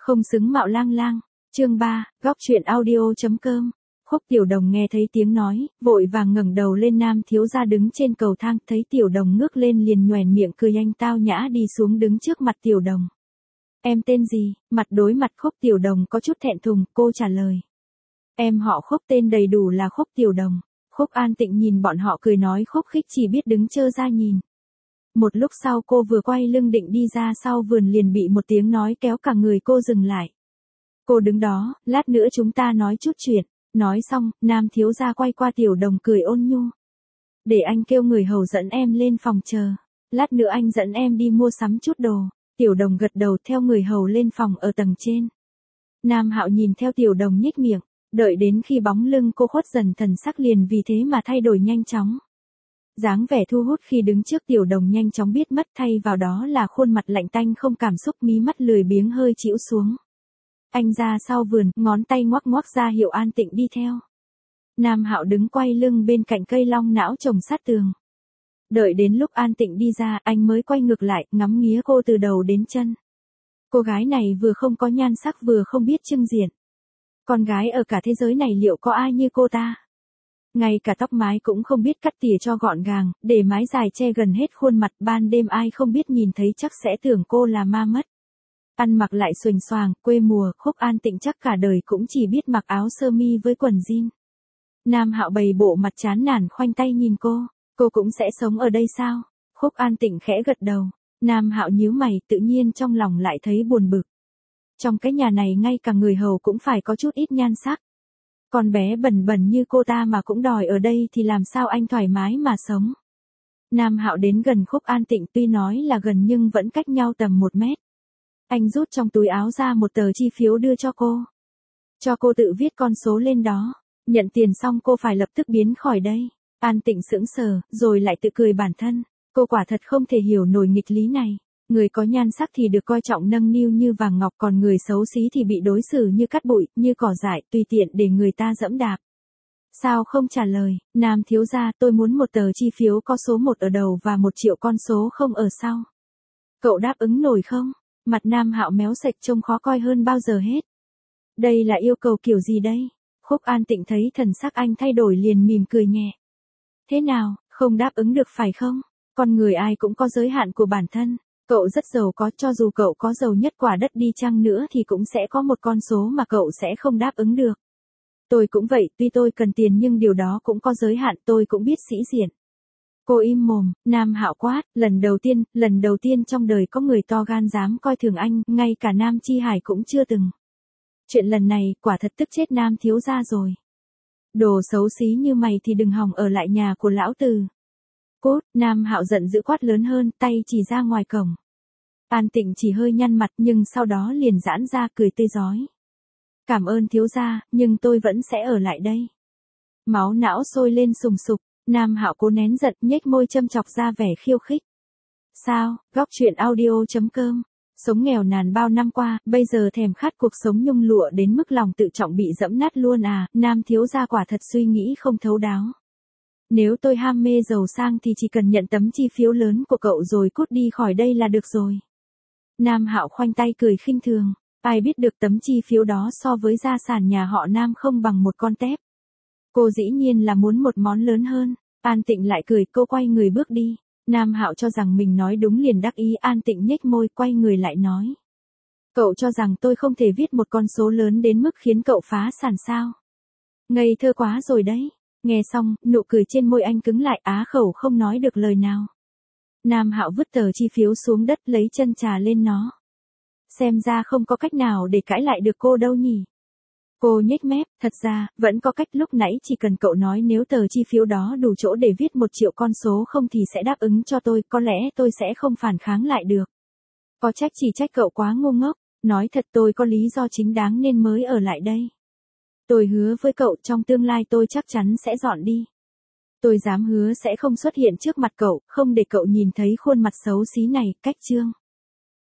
Không xứng mạo lang lang. Chương 3, góc truyện audio.com. Khúc Tiểu Đồng nghe thấy tiếng nói, vội vàng ngẩng đầu lên. Nam thiếu gia đứng trên cầu thang, thấy Tiểu Đồng ngước lên liền nhoẻn miệng cười anh tao nhã đi xuống đứng trước mặt Tiểu Đồng. Em tên gì? Mặt đối mặt Khúc Tiểu Đồng có chút thẹn thùng, cô trả lời. Em họ Khúc, tên đầy đủ là Khúc Tiểu Đồng. Khúc An Tịnh nhìn bọn họ cười nói khúc khích, chỉ biết đứng trơ ra nhìn. Một lúc sau cô vừa quay lưng định đi ra sau vườn liền bị một tiếng nói kéo cả người cô dừng lại. Cô đứng đó, lát nữa chúng ta nói chút chuyện. Nói xong, Nam thiếu gia quay qua Tiểu Đồng cười ôn nhu. Để anh kêu người hầu dẫn em lên phòng chờ. Lát nữa anh dẫn em đi mua sắm chút đồ. Tiểu Đồng gật đầu theo người hầu lên phòng ở tầng trên. Nam Hạo nhìn theo Tiểu Đồng nhếch miệng. Đợi đến khi bóng lưng cô khuất dần, thần sắc liền vì thế mà thay đổi nhanh chóng. Dáng vẻ thu hút khi đứng trước Tiểu Đồng nhanh chóng biết mất, thay vào đó là khuôn mặt lạnh tanh không cảm xúc, mí mắt lười biếng hơi chĩu xuống. Anh ra sau vườn, ngón tay ngoắc ngoắc ra hiệu An Tịnh đi theo. Nam Hạo đứng quay lưng bên cạnh cây long não trồng sát tường. Đợi đến lúc An Tịnh đi ra, anh mới quay ngược lại, ngắm nghía cô từ đầu đến chân. Cô gái này vừa không có nhan sắc vừa không biết trưng diện. Con gái ở cả thế giới này liệu có ai như cô ta? Ngay cả tóc mái cũng không biết cắt tỉa cho gọn gàng, để mái dài che gần hết khuôn mặt, ban đêm ai không biết nhìn thấy chắc sẽ tưởng cô là ma mất. Ăn mặc lại xuềnh xoàng, quê mùa, Khúc An Tịnh chắc cả đời cũng chỉ biết mặc áo sơ mi với quần jean. Nam Hạo bày bộ mặt chán nản khoanh tay nhìn cô cũng sẽ sống ở đây sao? Khúc An Tịnh khẽ gật đầu. Nam Hạo nhíu mày, tự nhiên trong lòng lại thấy buồn bực. Trong cái nhà này ngay cả người hầu cũng phải có chút ít nhan sắc. Con bé bẩn bẩn như cô ta mà cũng đòi ở đây thì làm sao anh thoải mái mà sống. Nam Hạo đến gần Khúc An Tịnh, tuy nói là gần nhưng vẫn cách nhau tầm 1 mét. Anh rút trong túi áo ra một tờ chi phiếu đưa cho cô. Cho cô tự viết con số lên đó. Nhận tiền xong cô phải lập tức biến khỏi đây. An Tịnh sững sờ, rồi lại tự cười bản thân. Cô quả thật không thể hiểu nổi nghịch lý này. Người có nhan sắc thì được coi trọng nâng niu như vàng ngọc, còn người xấu xí thì bị đối xử như cát bụi, như cỏ dại, tùy tiện để người ta dẫm đạp. Sao không trả lời? Nam thiếu gia, tôi muốn một tờ chi phiếu có số 1 ở đầu và 1 triệu con số 0 ở sau. Cậu đáp ứng nổi không? Mặt Nam Hạo méo sạch trông khó coi hơn bao giờ hết. Đây là yêu cầu kiểu gì đây? Khúc An Tịnh thấy thần sắc anh thay đổi liền mỉm cười nhẹ. Thế nào, không đáp ứng được phải không? Con người ai cũng có giới hạn của bản thân. Cậu rất giàu có, cho dù cậu có giàu nhất quả đất đi chăng nữa thì cũng sẽ có một con số mà cậu sẽ không đáp ứng được. Tôi cũng vậy, tuy tôi cần tiền nhưng điều đó cũng có giới hạn, tôi cũng biết sĩ diện. Cô im mồm. Nam Hạo quát, lần đầu tiên trong đời có người to gan dám coi thường anh, ngay cả Nam Chi Hải cũng chưa từng. Chuyện lần này, quả thật tức chết Nam thiếu gia rồi. Đồ xấu xí như mày thì đừng hòng ở lại nhà của lão tử. Cút. Nam Hạo giận dữ quát lớn hơn, tay chỉ ra ngoài cổng. An Tịnh chỉ hơi nhăn mặt nhưng sau đó liền giãn ra cười tươi rói. Cảm ơn thiếu gia, nhưng tôi vẫn sẽ ở lại đây. Máu não sôi lên sùng sục. Nam Hạo cố nén giận, nhếch môi châm chọc ra vẻ khiêu khích. Sao? Góc truyện audio.com. Sống nghèo nàn bao năm qua, bây giờ thèm khát cuộc sống nhung lụa đến mức lòng tự trọng bị dẫm nát luôn à? Nam thiếu gia quả thật suy nghĩ không thấu đáo. Nếu tôi ham mê giàu sang thì chỉ cần nhận tấm chi phiếu lớn của cậu rồi cút đi khỏi đây là được rồi. Nam Hạo khoanh tay cười khinh thường. Ai biết được tấm chi phiếu đó so với gia sản nhà họ Nam không bằng một con tép. Cô dĩ nhiên là muốn một món lớn hơn. An Tịnh lại cười, cô quay người bước đi. Nam Hạo cho rằng mình nói đúng liền đắc ý. An Tịnh nhếch môi quay người lại nói. Cậu cho rằng tôi không thể viết một con số lớn đến mức khiến cậu phá sản sao? Ngây thơ quá rồi đấy. Nghe xong, nụ cười trên môi anh cứng lại, á khẩu không nói được lời nào. Nam Hạo vứt tờ chi phiếu xuống đất, lấy chân trà lên nó. Xem ra không có cách nào để cãi lại được cô đâu nhỉ. Cô nhếch mép, thật ra, vẫn có cách, lúc nãy chỉ cần cậu nói nếu tờ chi phiếu đó đủ chỗ để viết 1 triệu con số không thì sẽ đáp ứng cho tôi, có lẽ tôi sẽ không phản kháng lại được. Có trách chỉ trách cậu quá ngu ngốc, nói thật tôi có lý do chính đáng nên mới ở lại đây. Tôi hứa với cậu trong tương lai tôi chắc chắn sẽ dọn đi. Tôi dám hứa sẽ không xuất hiện trước mặt cậu, không để cậu nhìn thấy khuôn mặt xấu xí này, cách chương.